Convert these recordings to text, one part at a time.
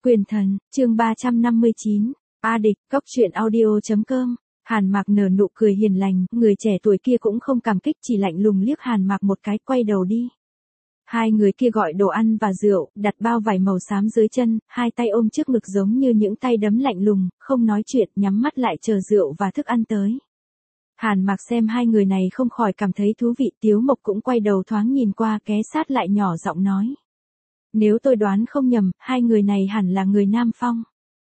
Quyền thần, chương 359, A Địch, Cóc truyện audio.com. Hàn Mạc nở nụ cười hiền lành, người trẻ tuổi kia cũng không cảm kích, chỉ lạnh lùng liếc Hàn Mạc một cái, quay đầu đi. Hai người kia gọi đồ ăn và rượu, đặt bao vải màu xám dưới chân, hai tay ôm trước ngực giống như những tay đấm lạnh lùng, không nói chuyện, nhắm mắt lại chờ rượu và thức ăn tới. Hàn Mạc xem hai người này không khỏi cảm thấy thú vị, Tiếu Mộc cũng quay đầu thoáng nhìn qua, ghé sát lại nhỏ giọng nói. Nếu tôi đoán không nhầm, hai người này hẳn là người Nam Phong.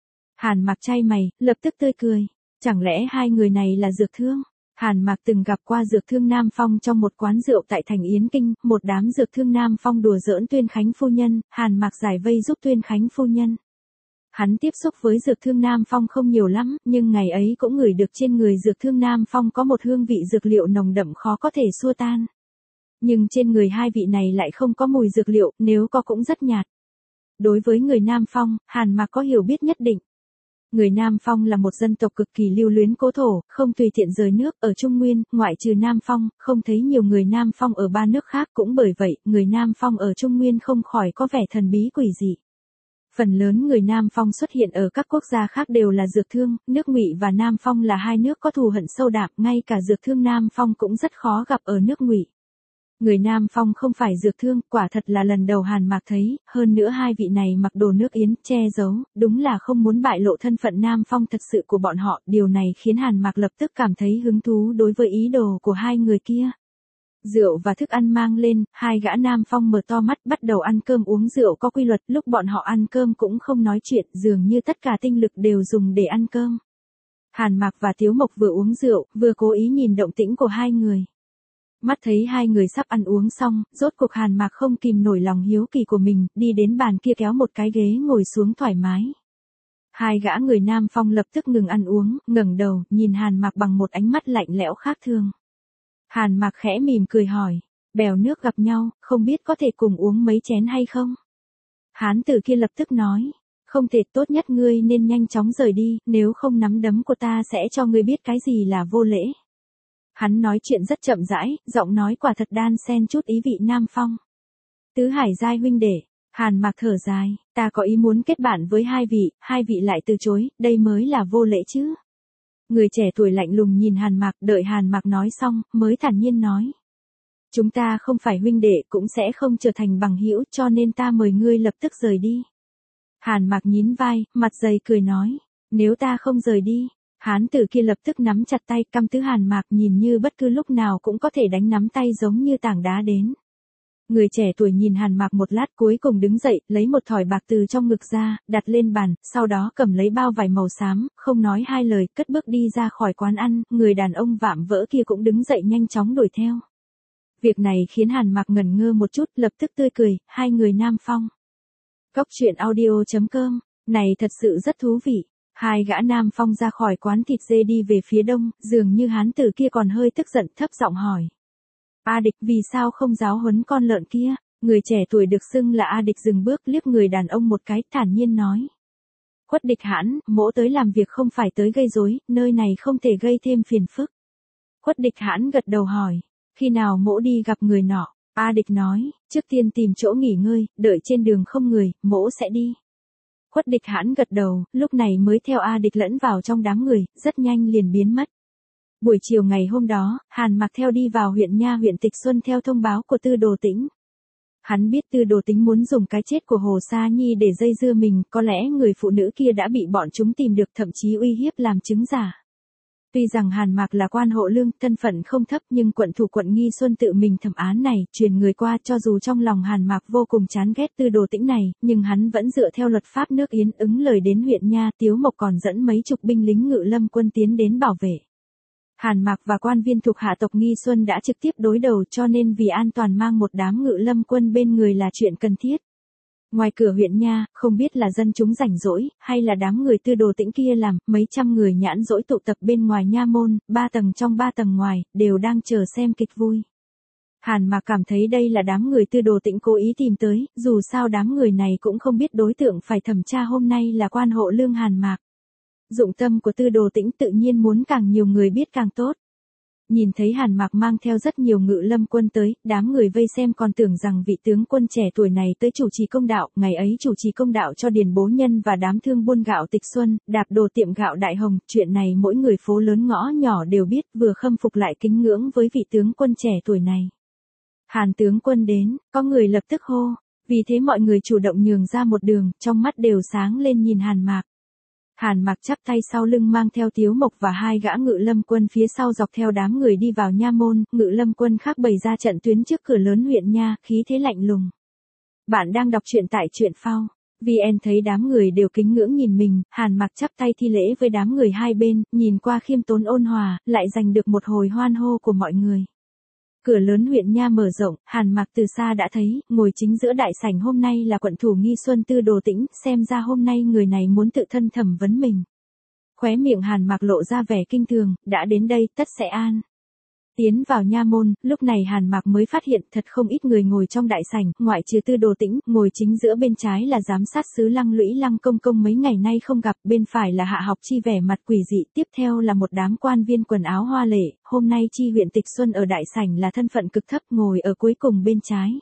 Hàn Mạc chai mày, lập tức tươi cười. Chẳng lẽ hai người này là dược thương? Hàn Mạc từng gặp qua dược thương Nam Phong trong một quán rượu tại thành Yến Kinh, một đám dược thương Nam Phong đùa giỡn Tuyên Khánh phu nhân, Hàn Mạc giải vây giúp Tuyên Khánh phu nhân. Hắn tiếp xúc với dược thương Nam Phong không nhiều lắm, nhưng ngày ấy cũng ngửi được trên người dược thương Nam Phong có một hương vị dược liệu nồng đậm khó có thể xua tan. Nhưng trên người hai vị này lại không có mùi dược liệu, nếu có cũng rất nhạt. Đối với người Nam Phong, Hàn Mạc có hiểu biết nhất định. Người Nam Phong là một dân tộc cực kỳ lưu luyến cố thổ, không tùy tiện rời nước, ở Trung Nguyên, ngoại trừ Nam Phong, không thấy nhiều người Nam Phong ở ba nước khác, cũng bởi vậy, người Nam Phong ở Trung Nguyên không khỏi có vẻ thần bí quỷ dị. Phần lớn người Nam Phong xuất hiện ở các quốc gia khác đều là dược thương, nước Ngụy và Nam Phong là hai nước có thù hận sâu đậm, ngay cả dược thương Nam Phong cũng rất khó gặp ở nước Ngụy. Người Nam Phong không phải dược thương, quả thật là lần đầu Hàn Mạc thấy, hơn nữa hai vị này mặc đồ nước Yến, che giấu, đúng là không muốn bại lộ thân phận Nam Phong thật sự của bọn họ, điều này khiến Hàn Mạc lập tức cảm thấy hứng thú đối với ý đồ của hai người kia. Rượu và thức ăn mang lên, hai gã Nam Phong mở to mắt bắt đầu ăn cơm uống rượu có quy luật, lúc bọn họ ăn cơm cũng không nói chuyện, dường như tất cả tinh lực đều dùng để ăn cơm. Hàn Mạc và Tiếu Mộc vừa uống rượu, vừa cố ý nhìn động tĩnh của hai người. Mắt thấy hai người sắp ăn uống xong, rốt cuộc Hàn Mạc không kìm nổi lòng hiếu kỳ của mình, đi đến bàn kia kéo một cái ghế ngồi xuống thoải mái. Hai gã người Nam Phong lập tức ngừng ăn uống, ngẩng đầu, nhìn Hàn Mạc bằng một ánh mắt lạnh lẽo khác thường. Hàn Mạc khẽ mỉm cười hỏi, bèo nước gặp nhau, không biết có thể cùng uống mấy chén hay không? Hán tử kia lập tức nói, không thể, tốt nhất ngươi nên nhanh chóng rời đi, nếu không nắm đấm của ta sẽ cho ngươi biết cái gì là vô lễ. Hắn nói chuyện rất chậm rãi, giọng nói quả thật đan xen chút ý vị Nam Phong. Tứ Hải giai huynh đệ, Hàn Mạc thở dài, ta có ý muốn kết bạn với hai vị lại từ chối, đây mới là vô lễ chứ. Người trẻ tuổi lạnh lùng nhìn Hàn Mạc, đợi Hàn Mạc nói xong, mới thản nhiên nói. Chúng ta không phải huynh đệ, cũng sẽ không trở thành bằng hữu, cho nên ta mời ngươi lập tức rời đi. Hàn Mạc nhín vai, mặt dày cười nói, nếu ta không rời đi. Hán tử kia lập tức nắm chặt tay, căm thứ Hàn Mạc, nhìn như bất cứ lúc nào cũng có thể đánh nắm tay giống như tảng đá đến. Người trẻ tuổi nhìn Hàn Mạc một lát cuối cùng đứng dậy, lấy một thỏi bạc từ trong ngực ra, đặt lên bàn, sau đó cầm lấy bao vải màu xám, không nói hai lời, cất bước đi ra khỏi quán ăn, người đàn ông vạm vỡ kia cũng đứng dậy nhanh chóng đuổi theo. Việc này khiến Hàn Mạc ngẩn ngơ một chút, lập tức tươi cười, hai người Nam Phong. Cóc truyện audio.com, này thật sự rất thú vị. Hai gã Nam Phong ra khỏi quán thịt dê đi về phía đông, dường như hán tử kia còn hơi tức giận, thấp giọng hỏi. A Địch, vì sao không giáo huấn con lợn kia? Người trẻ tuổi được xưng là A Địch dừng bước, liếc người đàn ông một cái, thản nhiên nói. Khuất Địch Hãn, mỗ tới làm việc không phải tới gây rối, nơi này không thể gây thêm phiền phức. Khuất Địch Hãn gật đầu hỏi, khi nào mỗ đi gặp người nọ? A Địch nói, trước tiên tìm chỗ nghỉ ngơi, đợi trên đường không người, mỗ sẽ đi. Khuất Địch Hãn gật đầu, lúc này mới theo A Địch lẫn vào trong đám người, rất nhanh liền biến mất. Buổi chiều ngày hôm đó, Hàn Mạc theo đi vào huyện Nha huyện Tịch Xuân theo thông báo của Tư Đồ Tĩnh. Hắn biết Tư Đồ Tĩnh muốn dùng cái chết của Hồ Sa Nhi để dây dưa mình, có lẽ người phụ nữ kia đã bị bọn chúng tìm được, thậm chí uy hiếp làm chứng giả. Tuy rằng Hàn Mạc là quan hộ lương, thân phận không thấp, nhưng quận thủ quận Nghi Xuân tự mình thẩm án này, truyền người qua, cho dù trong lòng Hàn Mạc vô cùng chán ghét Tư Đồ Tĩnh này, nhưng hắn vẫn dựa theo luật pháp nước Yến ứng lời đến huyện Nha, Tiếu Mộc còn dẫn mấy chục binh lính Ngự Lâm quân tiến đến bảo vệ. Hàn Mạc và quan viên thuộc hạ tộc Nghi Xuân đã trực tiếp đối đầu, cho nên vì an toàn mang một đám Ngự Lâm quân bên người là chuyện cần thiết. Ngoài cửa huyện Nha, không biết là dân chúng rảnh rỗi, hay là đám người Tư Đồ Tĩnh kia làm, mấy trăm người nhãn rỗi tụ tập bên ngoài nha môn, 3 tầng trong 3 tầng ngoài, đều đang chờ xem kịch vui. Hàn Mạc cảm thấy đây là đám người Tư Đồ Tĩnh cố ý tìm tới, dù sao đám người này cũng không biết đối tượng phải thẩm tra hôm nay là quan hộ lương Hàn Mạc. Dụng tâm của Tư Đồ Tĩnh tự nhiên muốn càng nhiều người biết càng tốt. Nhìn thấy Hàn Mạc mang theo rất nhiều ngự lâm quân tới, đám người vây xem còn tưởng rằng vị tướng quân trẻ tuổi này tới chủ trì công đạo, ngày ấy chủ trì công đạo cho Điền Bố Nhân và đám thương buôn gạo Tịch Xuân, đạp đồ tiệm gạo Đại Hồng, chuyện này mỗi người phố lớn ngõ nhỏ đều biết, vừa khâm phục lại kính ngưỡng với vị tướng quân trẻ tuổi này. Hàn tướng quân đến, có người lập tức hô, vì thế mọi người chủ động nhường ra một đường, trong mắt đều sáng lên nhìn Hàn Mạc. Hàn Mạc chắp tay sau lưng mang theo Tiếu Mộc và hai gã ngự lâm quân phía sau dọc theo đám người đi vào nha môn, ngự lâm quân khác bày ra trận tuyến trước cửa lớn huyện nha, khí thế lạnh lùng. Bạn đang đọc truyện tại truyện phao. VN thấy đám người đều kính ngưỡng nhìn mình, Hàn Mạc chắp tay thi lễ với đám người hai bên, nhìn qua khiêm tốn ôn hòa, lại giành được một hồi hoan hô của mọi người. Cửa lớn huyện nha mở rộng, Hàn Mạc từ xa đã thấy, ngồi chính giữa đại sảnh hôm nay là quận thủ Nghi Xuân Tư Đồ Tĩnh, xem ra hôm nay người này muốn tự thân thẩm vấn mình. Khóe miệng Hàn Mạc lộ ra vẻ kinh thường, đã đến đây, tất sẽ an. Tiến vào nha môn, lúc này Hàn Mạc mới phát hiện thật không ít người ngồi trong đại sảnh, ngoại trừ Tư Đồ Tĩnh, ngồi chính giữa bên trái là giám sát sứ Lăng Lũy Lăng Công Công mấy ngày nay không gặp, bên phải là Hạ Học Chi vẻ mặt quỷ dị, tiếp theo là một đám quan viên quần áo hoa lệ, hôm nay chi huyện Tịch Xuân ở đại sảnh là thân phận cực thấp ngồi ở cuối cùng bên trái.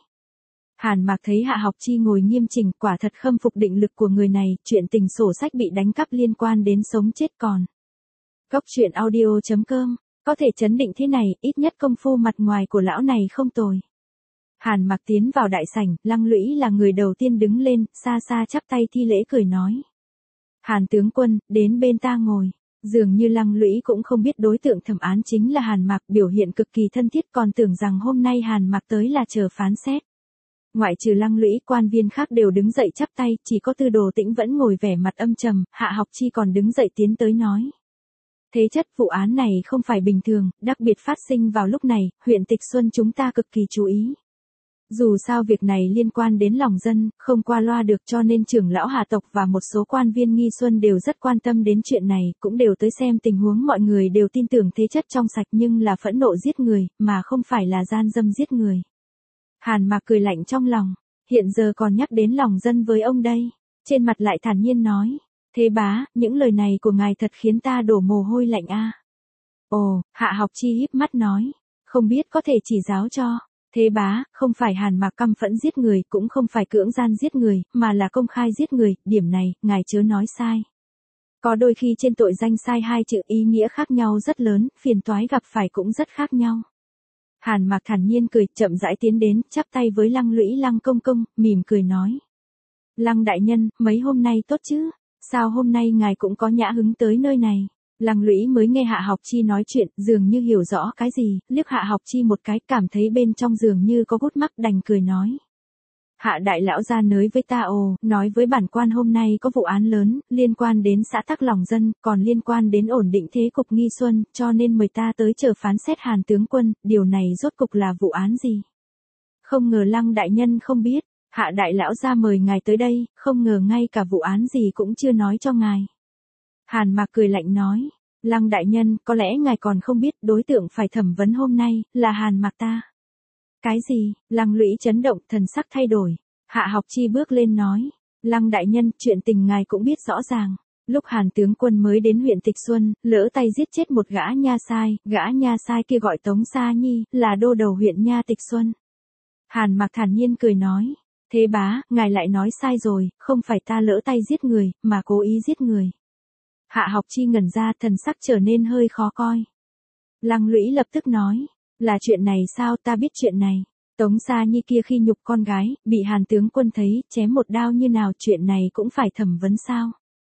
Hàn Mạc thấy Hạ Học Chi ngồi nghiêm chỉnh, quả thật khâm phục định lực của người này, chuyện tình sổ sách bị đánh cắp liên quan đến sống chết còn. Góc truyện audio.com có thể chấn định thế này, ít nhất công phu mặt ngoài của lão này không tồi. Hàn Mạc tiến vào đại sảnh, Lăng Lũy là người đầu tiên đứng lên, xa xa chắp tay thi lễ cười nói. Hàn tướng quân, đến bên ta ngồi. Dường như Lăng Lũy cũng không biết đối tượng thẩm án chính là Hàn Mạc, biểu hiện cực kỳ thân thiết, còn tưởng rằng hôm nay Hàn Mạc tới là chờ phán xét. Ngoại trừ Lăng Lũy, quan viên khác đều đứng dậy chắp tay, chỉ có Tư Đồ Tĩnh vẫn ngồi vẻ mặt âm trầm, Hạ Học Chi còn đứng dậy tiến tới nói. Thế chất vụ án này không phải bình thường, đặc biệt phát sinh vào lúc này, huyện Tịch Xuân chúng ta cực kỳ chú ý. Dù sao việc này liên quan đến lòng dân, không qua loa được, cho nên trưởng lão Hà tộc và một số quan viên Nghi Xuân đều rất quan tâm đến chuyện này, cũng đều tới xem tình huống, mọi người đều tin tưởng thế chất trong sạch nhưng là phẫn nộ giết người, mà không phải là gian dâm giết người. Hàn Mạc cười lạnh trong lòng, hiện giờ còn nhắc đến lòng dân với ông đây, trên mặt lại thản nhiên nói. Thế bá, những lời này của ngài thật khiến ta đổ mồ hôi lạnh a. Ồ, Hạ Học Chi híp mắt nói, không biết có thể chỉ giáo cho. Thế bá, không phải Hàn Mạc căm phẫn giết người, cũng không phải cưỡng gian giết người, mà là công khai giết người, điểm này, ngài chớ nói sai. Có đôi khi trên tội danh sai hai chữ ý nghĩa khác nhau rất lớn, phiền toái gặp phải cũng rất khác nhau. Hàn Mạc thản nhiên cười, chậm rãi tiến đến, chắp tay với Lăng Lũy Lăng Công Công, mỉm cười nói. Lăng đại nhân, mấy hôm nay tốt chứ? Sao hôm nay ngài cũng có nhã hứng tới nơi này? Lăng Lũy mới nghe Hạ Học Chi nói chuyện, dường như hiểu rõ cái gì, liếc Hạ Học Chi một cái, cảm thấy bên trong dường như có gút mắc, đành cười nói. Hạ đại lão ra nới với ta nói với bản quan hôm nay có vụ án lớn, liên quan đến xã tắc lòng dân, còn liên quan đến ổn định thế cục Nghi Xuân, cho nên mời ta tới chờ phán xét Hàn tướng quân, điều này rốt cục là vụ án gì? Không ngờ Lăng đại nhân không biết. Hạ đại lão ra mời ngài tới đây, không ngờ ngay cả vụ án gì cũng chưa nói cho ngài. Hàn Mạc cười lạnh nói, Lăng đại nhân, có lẽ ngài còn không biết đối tượng phải thẩm vấn hôm nay, là Hàn Mạc ta. Cái gì? Lăng Lũy chấn động, thần sắc thay đổi. Hạ Học Chi bước lên nói, Lăng đại nhân, chuyện tình ngài cũng biết rõ ràng. Lúc Hàn tướng quân mới đến huyện Tịch Xuân, lỡ tay giết chết một gã nha sai kia gọi Tống Sa Nhi, là đô đầu huyện nha Tịch Xuân. Hàn Mạc thản nhiên cười nói. Thế bá, ngài lại nói sai rồi, không phải ta lỡ tay giết người, mà cố ý giết người. Hạ Học Chi ngẩn ra, thần sắc trở nên hơi khó coi. Lăng Lũy lập tức nói, là chuyện này sao, ta biết chuyện này. Tống Sa Nhi kia khi nhục con gái, bị Hàn tướng quân thấy, chém một đao như nào, chuyện này cũng phải thẩm vấn sao?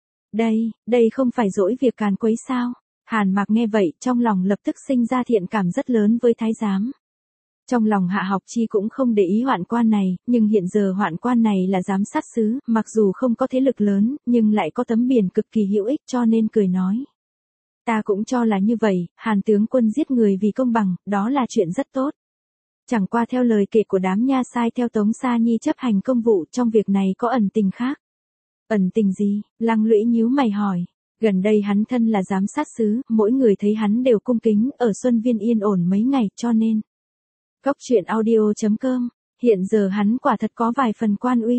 Đây không phải dỗi việc càn quấy sao? Hàn Mạc nghe vậy, trong lòng lập tức sinh ra thiện cảm rất lớn với thái giám. Trong lòng Hạ Học Chi cũng không để ý hoạn quan này, nhưng hiện giờ hoạn quan này là giám sát sứ, mặc dù không có thế lực lớn, nhưng lại có tấm biển cực kỳ hữu ích, cho nên cười nói. Ta cũng cho là như vậy, Hàn tướng quân giết người vì công bằng, đó là chuyện rất tốt. Chẳng qua theo lời kể của đám nha sai theo Tống Sa Nhi chấp hành công vụ, trong việc này có ẩn tình khác. Ẩn tình gì? Lăng Lũy nhíu mày hỏi. Gần đây hắn thân là giám sát sứ, mỗi người thấy hắn đều cung kính, ở Xuân Viên yên ổn mấy ngày, cho nên. Góc truyện audio.com, hiện giờ hắn quả thật có vài phần quan uy,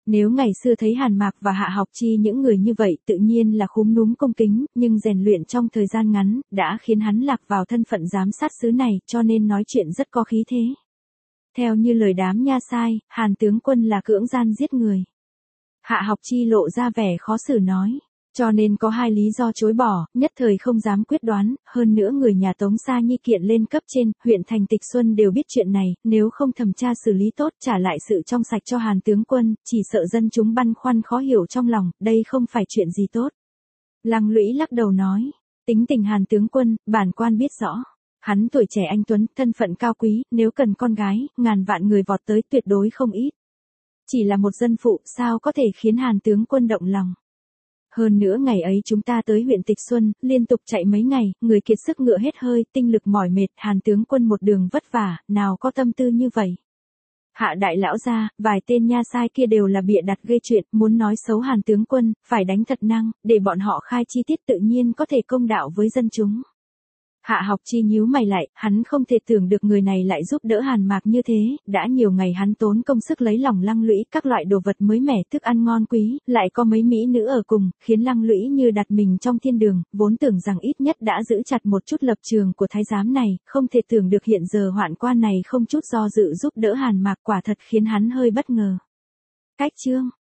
Nếu ngày xưa thấy Hàn Mạc và Hạ Học Chi những người như vậy tự nhiên là khúm núm cung kính, nhưng rèn luyện trong thời gian ngắn, đã khiến hắn lạc vào thân phận giám sát xứ này, cho nên nói chuyện rất có khí thế. Theo như lời đám nha sai, Hàn tướng quân là cưỡng gian giết người. Hạ Học Chi lộ ra vẻ khó xử nói. Cho nên có hai lý do chối bỏ, nhất thời không dám quyết đoán, hơn nữa người nhà Tống Sa Nhi kiện lên cấp trên, huyện thành Tịch Xuân đều biết chuyện này, nếu không thẩm tra xử lý tốt trả lại sự trong sạch cho Hàn tướng quân, chỉ sợ dân chúng băn khoăn khó hiểu trong lòng, đây không phải chuyện gì tốt. Lăng Lũy lắc đầu nói, tính tình Hàn tướng quân, bản quan biết rõ. Hắn tuổi trẻ anh tuấn, thân phận cao quý, nếu cần con gái, ngàn vạn người vọt tới tuyệt đối không ít. Chỉ là một dân phụ, sao có thể khiến Hàn tướng quân động lòng. Hơn nữa ngày ấy chúng ta tới huyện Tịch Xuân, liên tục chạy mấy ngày, người kiệt sức ngựa hết hơi, tinh lực mỏi mệt, Hàn tướng quân một đường vất vả, nào có tâm tư như vậy. Hạ đại lão gia, vài tên nha sai kia đều là bịa đặt gây chuyện, muốn nói xấu Hàn tướng quân, phải đánh thật năng, để bọn họ khai chi tiết tự nhiên có thể công đạo với dân chúng. Hạ Học Chi nhíu mày lại, hắn không thể tưởng được người này lại giúp đỡ Hàn Mạc như thế, đã nhiều ngày hắn tốn công sức lấy lòng Lăng Lũy, các loại đồ vật mới mẻ, thức ăn ngon quý, lại có mấy mỹ nữ ở cùng, khiến Lăng Lũy như đặt mình trong thiên đường, vốn tưởng rằng ít nhất đã giữ chặt một chút lập trường của thái giám này, không thể tưởng được hiện giờ hoạn quan này không chút do dự giúp đỡ Hàn Mạc, quả thật khiến hắn hơi bất ngờ. Cách chương